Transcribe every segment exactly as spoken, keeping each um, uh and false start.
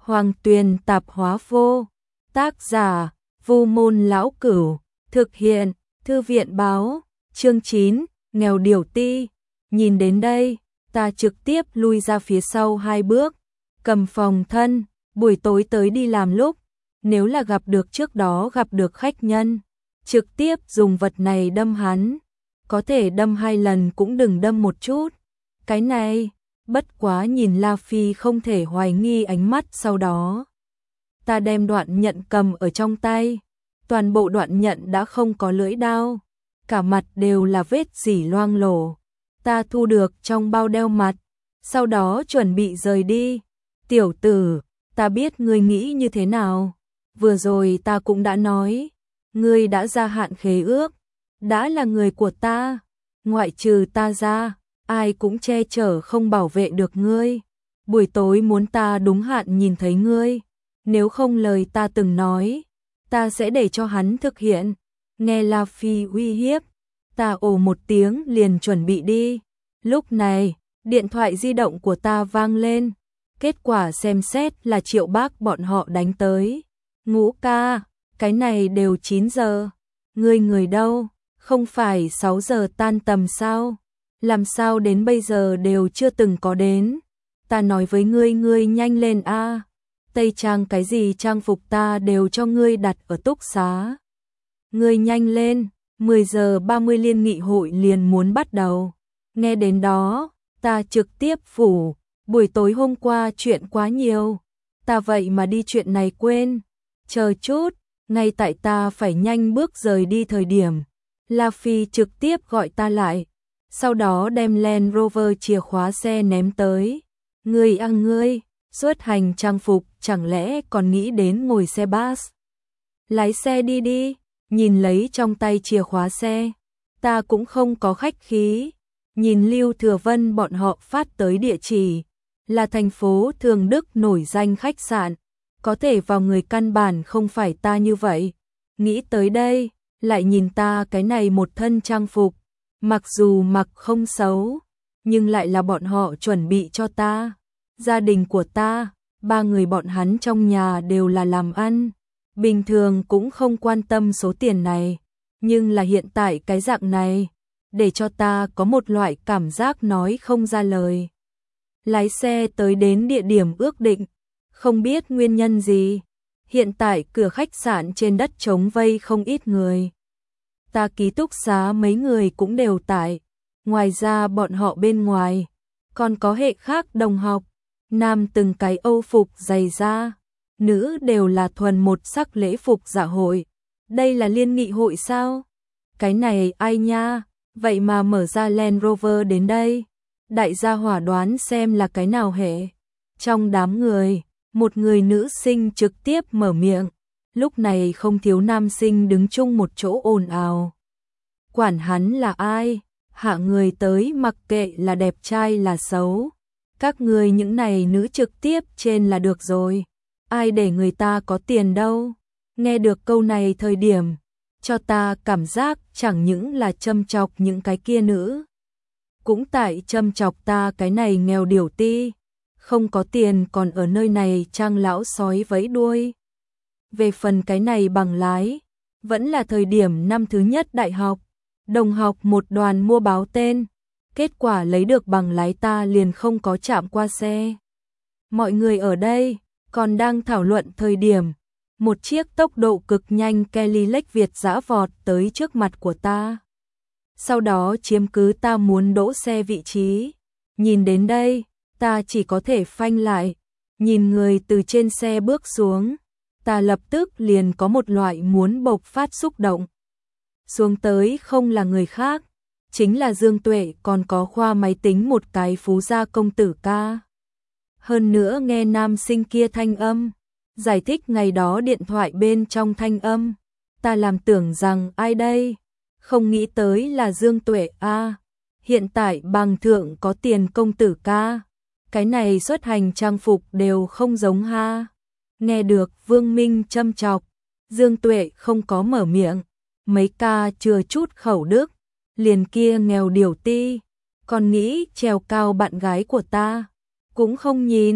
Hoàng Tuyền tạp hóa vô. Tác giả, Vu Môn Lão Cửu. Thực hiện, Thư viện báo. Chương chín, nghèo điểu ti. Nhìn đến đây, ta trực tiếp lui ra phía sau hai bước. Cầm phòng thân, buổi tối tới đi làm lúc, nếu là gặp được trước đó gặp được khách nhân, trực tiếp dùng vật này đâm hắn. Có thể đâm hai lần cũng đừng đâm một chút. Cái này, bất quá nhìn La Phi không thể hoài nghi ánh mắt sau đó. Ta đem đoạn nhận cầm ở trong tay. Toàn bộ đoạn nhận đã không có lưỡi đao. Cả mặt đều là vết rỉ loang lổ. Ta thu được trong bao đeo mặt. Sau đó chuẩn bị rời đi. Tiểu tử, ta biết ngươi nghĩ như thế nào. Vừa rồi ta cũng đã nói. Ngươi đã gia hạn khế ước. Đã là người của ta. Ngoại trừ ta ra, ai cũng che chở không bảo vệ được ngươi. Buổi tối muốn ta đúng hạn nhìn thấy ngươi. Nếu không lời ta từng nói, ta sẽ để cho hắn thực hiện. Nghe La Phi uy hiếp, ta ồ một tiếng liền chuẩn bị đi. Lúc này, điện thoại di động của ta vang lên. Kết quả xem xét là Triệu Bác bọn họ đánh tới. Ngũ ca, cái này đều chín giờ. Ngươi người đâu? Không phải sáu giờ tan tầm sao? Làm sao đến bây giờ đều chưa từng có đến? Ta nói với ngươi ngươi nhanh lên a. Tây trang cái gì trang phục ta đều cho ngươi đặt ở túc xá. Ngươi nhanh lên, mười giờ ba mươi liên nghị hội liền muốn bắt đầu. Nghe đến đó, ta trực tiếp phủ, buổi tối hôm qua chuyện quá nhiều. Ta vậy mà đi chuyện này quên. Chờ chút, ngay tại ta phải nhanh bước rời đi thời điểm. La Phi trực tiếp gọi ta lại. Sau đó đem Land Rover chìa khóa xe ném tới. Ngươi ăn ngươi, xuất hành trang phục chẳng lẽ còn nghĩ đến ngồi xe bus. Lái xe đi đi, nhìn lấy trong tay chìa khóa xe. Ta cũng không có khách khí. Nhìn Lưu Thừa Vân bọn họ phát tới địa chỉ. Là thành phố Thường Đức nổi danh khách sạn. Có thể vào người căn bản không phải ta như vậy. Nghĩ tới đây, lại nhìn ta cái này một thân trang phục. Mặc dù mặc không xấu, nhưng lại là bọn họ chuẩn bị cho ta. Gia đình của ta, ba người bọn hắn trong nhà đều là làm ăn. Bình thường cũng không quan tâm số tiền này. Nhưng là hiện tại cái dạng này, để cho ta có một loại cảm giác nói không ra lời. Lái xe tới đến địa điểm ước định. Không biết nguyên nhân gì. Hiện tại cửa khách sạn trên đất trống vây không ít người. Ta ký túc xá mấy người cũng đều tại. Ngoài ra bọn họ bên ngoài, còn có hệ khác đồng học. Nam từng cái Âu phục dày da, nữ đều là thuần một sắc lễ phục dạ hội. Đây là liên nghị hội sao? Cái này ai nha, vậy mà mở ra Land Rover đến đây. Đại gia hỏa đoán xem là cái nào hệ. Trong đám người, một người nữ sinh trực tiếp mở miệng. Lúc này không thiếu nam sinh đứng chung một chỗ ồn ào. Quản hắn là ai, hạ người tới mặc kệ là đẹp trai là xấu. Các người những này nữ trực tiếp trên là được rồi. Ai để người ta có tiền đâu. Nghe được câu này thời điểm, cho ta cảm giác chẳng những là châm chọc những cái kia nữ. Cũng tại châm chọc ta cái này nghèo điểu ti. Không có tiền còn ở nơi này trang lão sói vẫy đuôi. Về phần cái này bằng lái, vẫn là thời điểm năm thứ nhất đại học. Đồng học một đoàn mua báo tên. Kết quả lấy được bằng lái ta liền không có chạm qua xe. Mọi người ở đây còn đang thảo luận thời điểm. Một chiếc tốc độ cực nhanh Cadillac Việt dã vọt tới trước mặt của ta. Sau đó chiếm cứ ta muốn đỗ xe vị trí. Nhìn đến đây, ta chỉ có thể phanh lại. Nhìn người từ trên xe bước xuống. Ta lập tức liền có một loại muốn bộc phát xúc động. Xuống tới không là người khác. Chính là Dương Tuệ còn có khoa máy tính một cái phú gia công tử ca. Hơn nữa nghe nam sinh kia thanh âm. Giải thích ngày đó điện thoại bên trong thanh âm. Ta làm tưởng rằng ai đây? Không nghĩ tới là Dương Tuệ a. Hiện tại bằng thượng có tiền công tử ca. Cái này xuất hành trang phục đều không giống ha. Nghe được Vương Minh châm chọc. Dương Tuệ không có mở miệng. Mấy ca chưa chút khẩu đức. Liền kia nghèo điểu ti. Còn nghĩ trèo cao bạn gái của ta. Cũng không nhìn.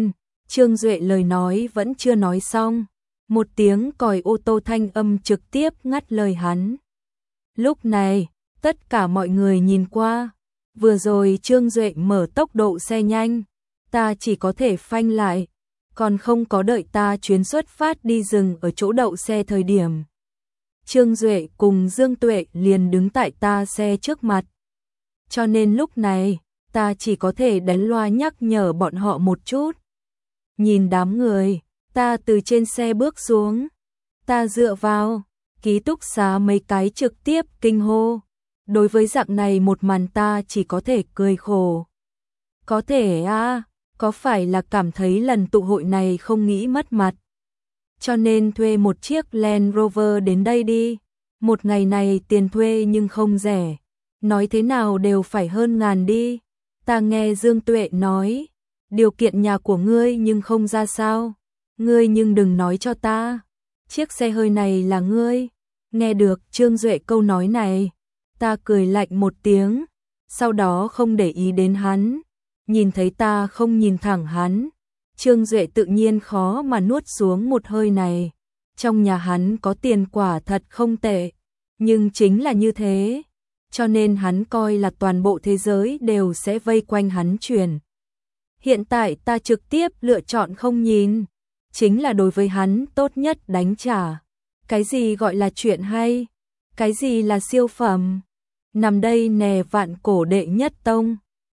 Trương Duệ lời nói vẫn chưa nói xong, một tiếng còi ô tô thanh âm trực tiếp ngắt lời hắn. Lúc này, tất cả mọi người nhìn qua, vừa rồi Trương Duệ mở tốc độ xe nhanh, ta chỉ có thể phanh lại, còn không có đợi ta chuyến xuất phát đi dừng ở chỗ đậu xe thời điểm. Trương Duệ cùng Dương Tuệ liền đứng tại ta xe trước mặt. Cho nên lúc này, ta chỉ có thể đánh loa nhắc nhở bọn họ một chút. Nhìn đám người, ta từ trên xe bước xuống. Ta dựa vào, ký túc xá mấy cái trực tiếp kinh hô. Đối với dạng này một màn ta chỉ có thể cười khổ. Có thể à, có phải là cảm thấy lần tụ hội này không nghĩ mất mặt. Cho nên thuê một chiếc Land Rover đến đây đi. Một ngày này tiền thuê nhưng không rẻ. Nói thế nào đều phải hơn ngàn đi. Ta nghe Dương Tuệ nói, điều kiện nhà của ngươi nhưng không ra sao. Ngươi nhưng đừng nói cho ta, chiếc xe hơi này là ngươi. Nghe được Trương Duệ câu nói này, ta cười lạnh một tiếng, sau đó không để ý đến hắn. Nhìn thấy ta không nhìn thẳng hắn, Trương Duệ tự nhiên khó mà nuốt xuống một hơi này. Trong nhà hắn có tiền quả thật không tệ, nhưng chính là như thế, cho nên hắn coi là toàn bộ thế giới đều sẽ vây quanh hắn chuyển. Hiện tại ta trực tiếp lựa chọn không nhìn, chính là đối với hắn tốt nhất đánh trả. Cái gì gọi là chuyện hay? Cái gì là siêu phẩm? Nằm đây nè vạn cổ đệ nhất tông.